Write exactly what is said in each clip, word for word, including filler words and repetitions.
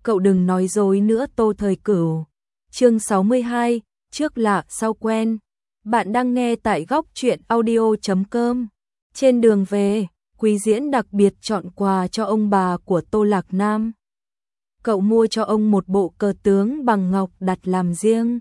cậu đừng nói dối nữa Tô Thời Cửu. Chương sáu mươi hai, trước lạ sau quen. Bạn đang nghe tại góc truyện audio chấm com. Trên đường về, Quý Diễn đặc biệt chọn quà cho ông bà của Tô Lạc Nam. Cậu mua cho ông một bộ cờ tướng bằng ngọc đặt làm riêng.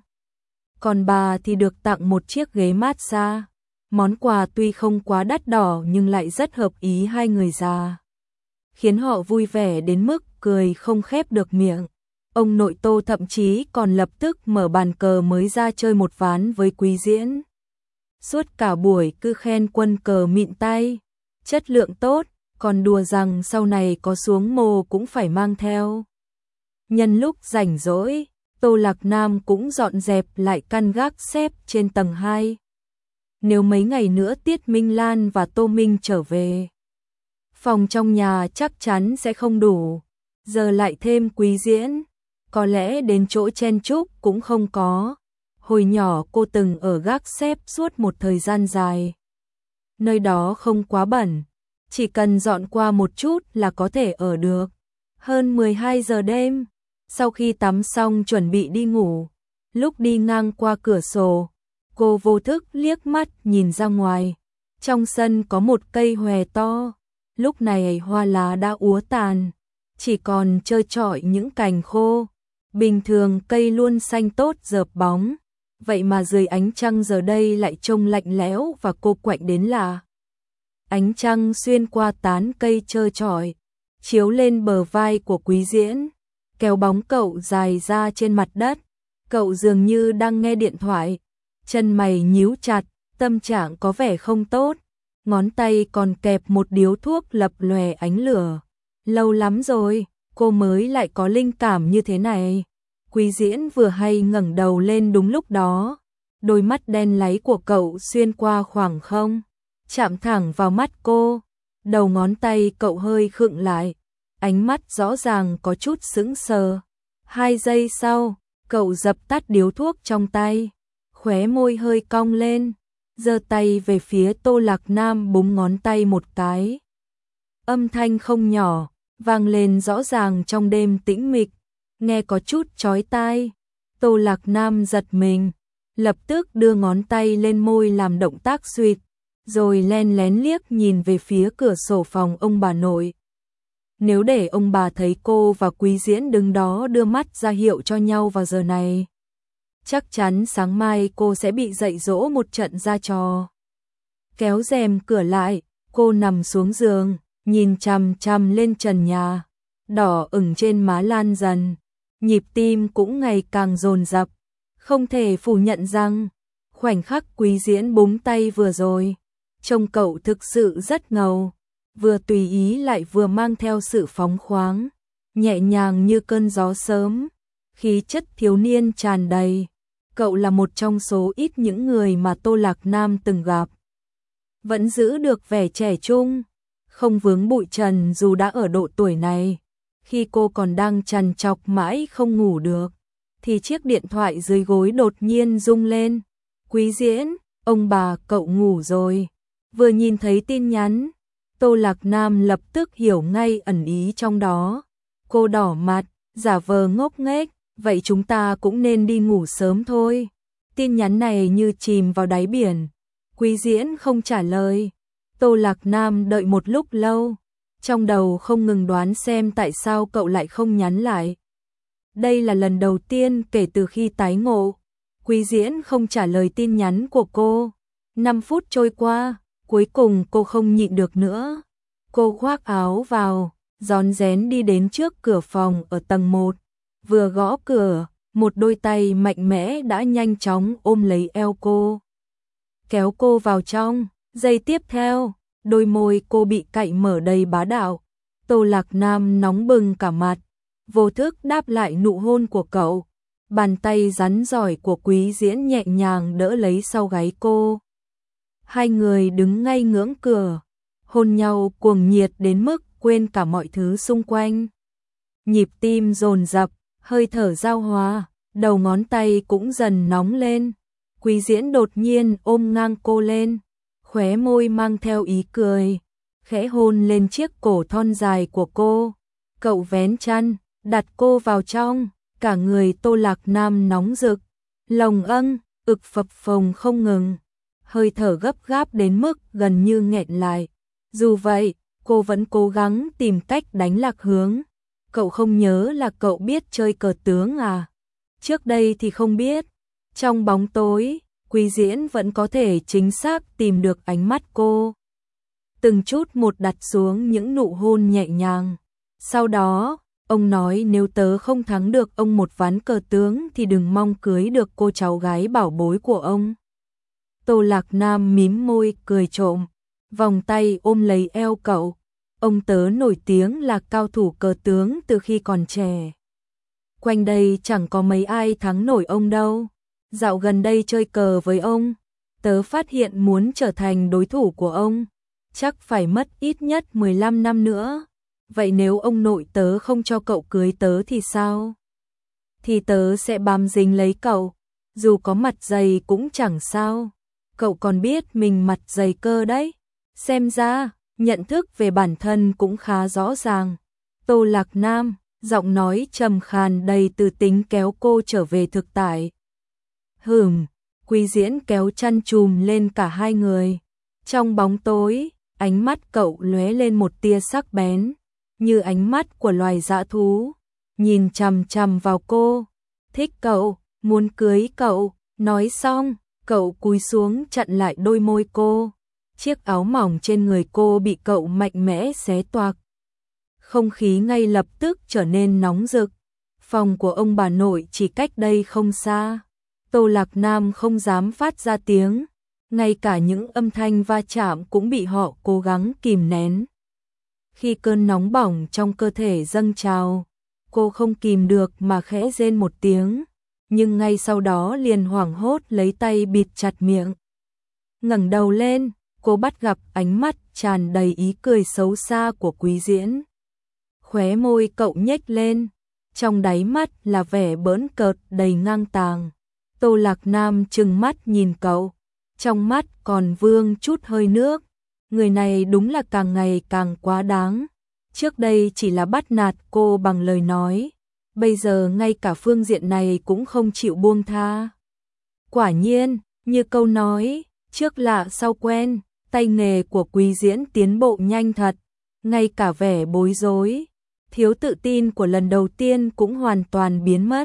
Còn bà thì được tặng một chiếc ghế massage. Món quà tuy không quá đắt đỏ nhưng lại rất hợp ý hai người già, khiến họ vui vẻ đến mức cười không khép được miệng. Ông nội Tô thậm chí còn lập tức mở bàn cờ mới ra chơi một ván với Quý Diễn. Suốt cả buổi cứ khen quân cờ mịn tay, chất lượng tốt, còn đùa rằng sau này có xuống mồ cũng phải mang theo. Nhân lúc rảnh rỗi, Tô Lạc Nam cũng dọn dẹp lại căn gác xếp trên tầng hai. Nếu mấy ngày nữa Tiết Minh Lan và Tô Minh trở về, phòng trong nhà chắc chắn sẽ không đủ. Giờ lại thêm Quý Diễn, có lẽ đến chỗ chen chúc cũng không có. Hồi nhỏ cô từng ở gác xếp suốt một thời gian dài. Nơi đó không quá bẩn, chỉ cần dọn qua một chút là có thể ở được. Hơn mười hai giờ đêm, sau khi tắm xong chuẩn bị đi ngủ, lúc đi ngang qua cửa sổ, cô vô thức liếc mắt nhìn ra ngoài. Trong sân có một cây hòe to, lúc này hoa lá đã úa tàn, chỉ còn trơ trọi những cành khô. Bình thường cây luôn xanh tốt rợp bóng, vậy mà dưới ánh trăng giờ đây lại trông lạnh lẽo và cô quạnh đến lạ. Ánh trăng xuyên qua tán cây trơ trọi, chiếu lên bờ vai của Quý Diễn, kéo bóng cậu dài ra trên mặt đất. Cậu dường như đang nghe điện thoại, chân mày nhíu chặt, tâm trạng có vẻ không tốt. Ngón tay còn kẹp một điếu thuốc lập lòe ánh lửa. Lâu lắm rồi, cô mới lại có linh cảm như thế này. Quý Diễn vừa hay ngẩng đầu lên đúng lúc đó. Đôi mắt đen láy của cậu xuyên qua khoảng không, chạm thẳng vào mắt cô. Đầu ngón tay cậu hơi khựng lại, ánh mắt rõ ràng có chút sững sờ. Hai giây sau, cậu dập tắt điếu thuốc trong tay, khóe môi hơi cong lên, giơ tay về phía Tô Lạc Nam búng ngón tay một cái. Âm thanh không nhỏ, vang lên rõ ràng trong đêm tĩnh mịch, nghe có chút chói tai. Tô Lạc Nam giật mình, lập tức đưa ngón tay lên môi làm động tác suýt, rồi len lén liếc nhìn về phía cửa sổ phòng ông bà nội. Nếu để ông bà thấy cô và Quý Diễn đứng đó đưa mắt ra hiệu cho nhau vào giờ này, chắc chắn sáng mai cô sẽ bị dạy dỗ một trận ra trò. Kéo rèm cửa lại, cô nằm xuống giường, nhìn chằm chằm lên trần nhà, đỏ ửng trên má lan dần, nhịp tim cũng ngày càng dồn dập. Không thể phủ nhận rằng, khoảnh khắc Quý Diễn búng tay vừa rồi, trông cậu thực sự rất ngầu, vừa tùy ý lại vừa mang theo sự phóng khoáng, nhẹ nhàng như cơn gió sớm, khí chất thiếu niên tràn đầy. Cậu là một trong số ít những người mà Tô Lạc Nam từng gặp, vẫn giữ được vẻ trẻ trung, không vướng bụi trần dù đã ở độ tuổi này. Khi cô còn đang trằn trọc mãi không ngủ được, thì chiếc điện thoại dưới gối đột nhiên rung lên. Quý Diễn, ông bà cậu ngủ rồi. Vừa nhìn thấy tin nhắn, Tô Lạc Nam lập tức hiểu ngay ẩn ý trong đó. Cô đỏ mặt, giả vờ ngốc nghếch, vậy chúng ta cũng nên đi ngủ sớm thôi. Tin nhắn này như chìm vào đáy biển. Quý Diễn không trả lời. Tô Lạc Nam đợi một lúc lâu, trong đầu không ngừng đoán xem tại sao cậu lại không nhắn lại. Đây là lần đầu tiên kể từ khi tái ngộ, Quý Diễn không trả lời tin nhắn của cô. Năm phút trôi qua, cuối cùng cô không nhịn được nữa. Cô khoác áo vào, rón rén đi đến trước cửa phòng ở tầng một. Vừa gõ cửa, một đôi tay mạnh mẽ đã nhanh chóng ôm lấy eo cô, kéo cô vào trong. Giây tiếp theo, đôi môi cô bị cạy mở đầy bá đạo. Tô Lạc Nam nóng bừng cả mặt, vô thức đáp lại nụ hôn của cậu. Bàn tay rắn giỏi của Quý Diễn nhẹ nhàng đỡ lấy sau gáy cô. Hai người đứng ngay ngưỡng cửa, hôn nhau cuồng nhiệt đến mức quên cả mọi thứ xung quanh. Nhịp tim dồn dập, hơi thở giao hòa, đầu ngón tay cũng dần nóng lên. Quý Diễn đột nhiên ôm ngang cô lên, khóe môi mang theo ý cười, khẽ hôn lên chiếc cổ thon dài của cô. Cậu vén chăn, đặt cô vào trong, cả người Tô Lạc Nam nóng rực, lồng âng, ực phập phồng không ngừng, hơi thở gấp gáp đến mức gần như nghẹn lại. Dù vậy, cô vẫn cố gắng tìm cách đánh lạc hướng. Cậu không nhớ là cậu biết chơi cờ tướng à? Trước đây thì không biết. Trong bóng tối, Quý Diễn vẫn có thể chính xác tìm được ánh mắt cô. Từng chút một đặt xuống những nụ hôn nhẹ nhàng. Sau đó, ông nói nếu tớ không thắng được ông một ván cờ tướng thì đừng mong cưới được cô cháu gái bảo bối của ông. Tô Lạc Nam mím môi cười trộm, vòng tay ôm lấy eo cậu. Ông tớ nổi tiếng là cao thủ cờ tướng từ khi còn trẻ. Quanh đây chẳng có mấy ai thắng nổi ông đâu. Dạo gần đây chơi cờ với ông, tớ phát hiện muốn trở thành đối thủ của ông, chắc phải mất ít nhất mười lăm năm nữa. Vậy nếu ông nội tớ không cho cậu cưới tớ thì sao? Thì tớ sẽ bám dính lấy cậu, dù có mặt dày cũng chẳng sao. Cậu còn biết mình mặt dày cơ đấy. Xem ra, nhận thức về bản thân cũng khá rõ ràng. Tô Lạc Nam, giọng nói trầm khàn đầy từ tính kéo cô trở về thực tại. Hừm, Quý Diễn kéo chăn chùm lên cả hai người. Trong bóng tối, ánh mắt cậu lóe lên một tia sắc bén, như ánh mắt của loài dã thú, nhìn chằm chằm vào cô. Thích cậu, muốn cưới cậu. Nói xong, cậu cúi xuống chặn lại đôi môi cô. Chiếc áo mỏng trên người cô bị cậu mạnh mẽ xé toạc. Không khí ngay lập tức trở nên nóng rực. Phòng của ông bà nội chỉ cách đây không xa. Tô Lạc Nam không dám phát ra tiếng, ngay cả những âm thanh va chạm cũng bị họ cố gắng kìm nén. Khi cơn nóng bỏng trong cơ thể dâng trào, cô không kìm được mà khẽ rên một tiếng, nhưng ngay sau đó liền hoảng hốt lấy tay bịt chặt miệng. Ngẩng đầu lên, cô bắt gặp ánh mắt tràn đầy ý cười xấu xa của Quý Diễn. Khóe môi cậu nhếch lên, trong đáy mắt là vẻ bỡn cợt đầy ngang tàng. Tô Lạc Nam trừng mắt nhìn cậu, trong mắt còn vương chút hơi nước. Người này đúng là càng ngày càng quá đáng. Trước đây chỉ là bắt nạt cô bằng lời nói, bây giờ ngay cả phương diện này cũng không chịu buông tha. Quả nhiên, như câu nói, trước lạ sau quen, tay nghề của Quý Diễn tiến bộ nhanh thật, ngay cả vẻ bối rối, thiếu tự tin của lần đầu tiên cũng hoàn toàn biến mất.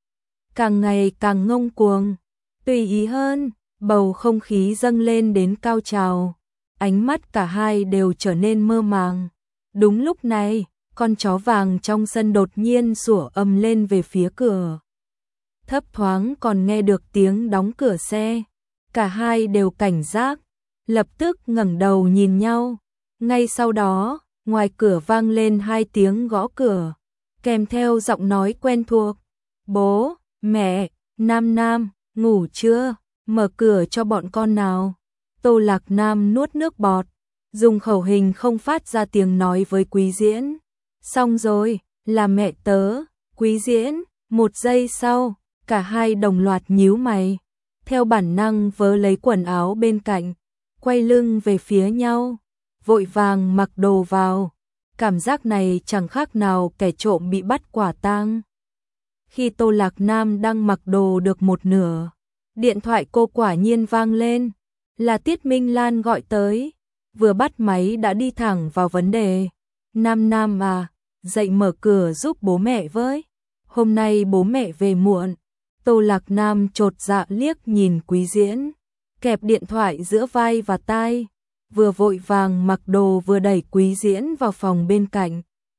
Càng ngày càng ngông cuồng, tùy ý hơn, bầu không khí dâng lên đến cao trào, ánh mắt cả hai đều trở nên mơ màng. Đúng lúc này, con chó vàng trong sân đột nhiên sủa ầm lên về phía cửa. Thấp thoáng còn nghe được tiếng đóng cửa xe, cả hai đều cảnh giác, lập tức ngẩng đầu nhìn nhau. Ngay sau đó, ngoài cửa vang lên hai tiếng gõ cửa, kèm theo giọng nói quen thuộc. Bố, mẹ, Nam Nam, ngủ chưa? Mở cửa cho bọn con nào. Tô Lạc Nam nuốt nước bọt, dùng khẩu hình không phát ra tiếng nói với Quý Diễn. Xong rồi, là mẹ tớ. Quý Diễn, một giây sau, cả hai đồng loạt nhíu mày, theo bản năng vớ lấy quần áo bên cạnh, quay lưng về phía nhau, vội vàng mặc đồ vào. Cảm giác này chẳng khác nào kẻ trộm bị bắt quả tang. Khi Tô Lạc Nam đang mặc đồ được một nửa, điện thoại cô quả nhiên vang lên, là Tiết Minh Lan gọi tới. Vừa bắt máy đã đi thẳng vào vấn đề. Nam Nam à, dậy mở cửa giúp bố mẹ với. Hôm nay bố mẹ về muộn. Tô Lạc Nam chột dạ liếc nhìn Quý Diễn, kẹp điện thoại giữa vai và tai, vừa vội vàng mặc đồ vừa đẩy Quý Diễn vào phòng bên cạnh.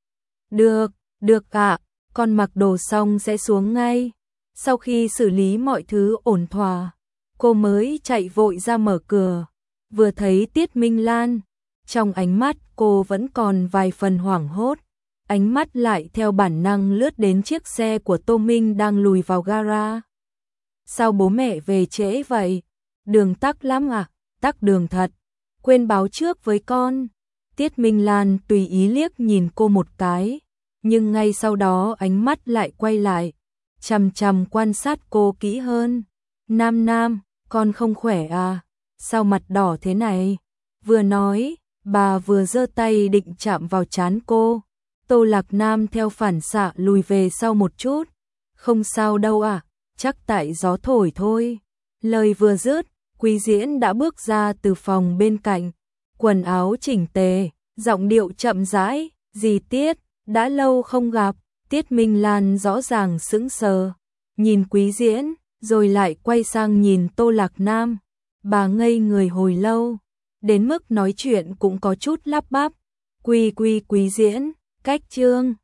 Được, được ạ, con mặc đồ xong sẽ xuống ngay. Sau khi xử lý mọi thứ ổn thỏa, cô mới chạy vội ra mở cửa. Vừa thấy Tiết Minh Lan, trong ánh mắt cô vẫn còn vài phần hoảng hốt, ánh mắt lại theo bản năng lướt đến chiếc xe của Tô Minh đang lùi vào gara. Sao bố mẹ về trễ vậy? Đường tắc lắm à? Tắc đường thật. Quên báo trước với con. Tiết Minh Lan tùy ý liếc nhìn cô một cái, nhưng ngay sau đó ánh mắt lại quay lại, chằm chằm quan sát cô kỹ hơn. Nam Nam, con không khỏe à? Sao mặt đỏ thế này? Vừa nói, bà vừa giơ tay định chạm vào trán cô. Tô Lạc Nam theo phản xạ lùi về sau một chút. Không sao đâu à, chắc tại gió thổi thôi. Lời vừa dứt, Quý Diễn đã bước ra từ phòng bên cạnh, quần áo chỉnh tề, giọng điệu chậm rãi, "Dì Tiết, đã lâu không gặp." Tiết Minh Lan rõ ràng sững sờ, nhìn Quý Diễn, rồi lại quay sang nhìn Tô Lạc Nam. Bà ngây người hồi lâu, đến mức nói chuyện cũng có chút lắp bắp. "Quý Quý Quý Diễn, cách Trương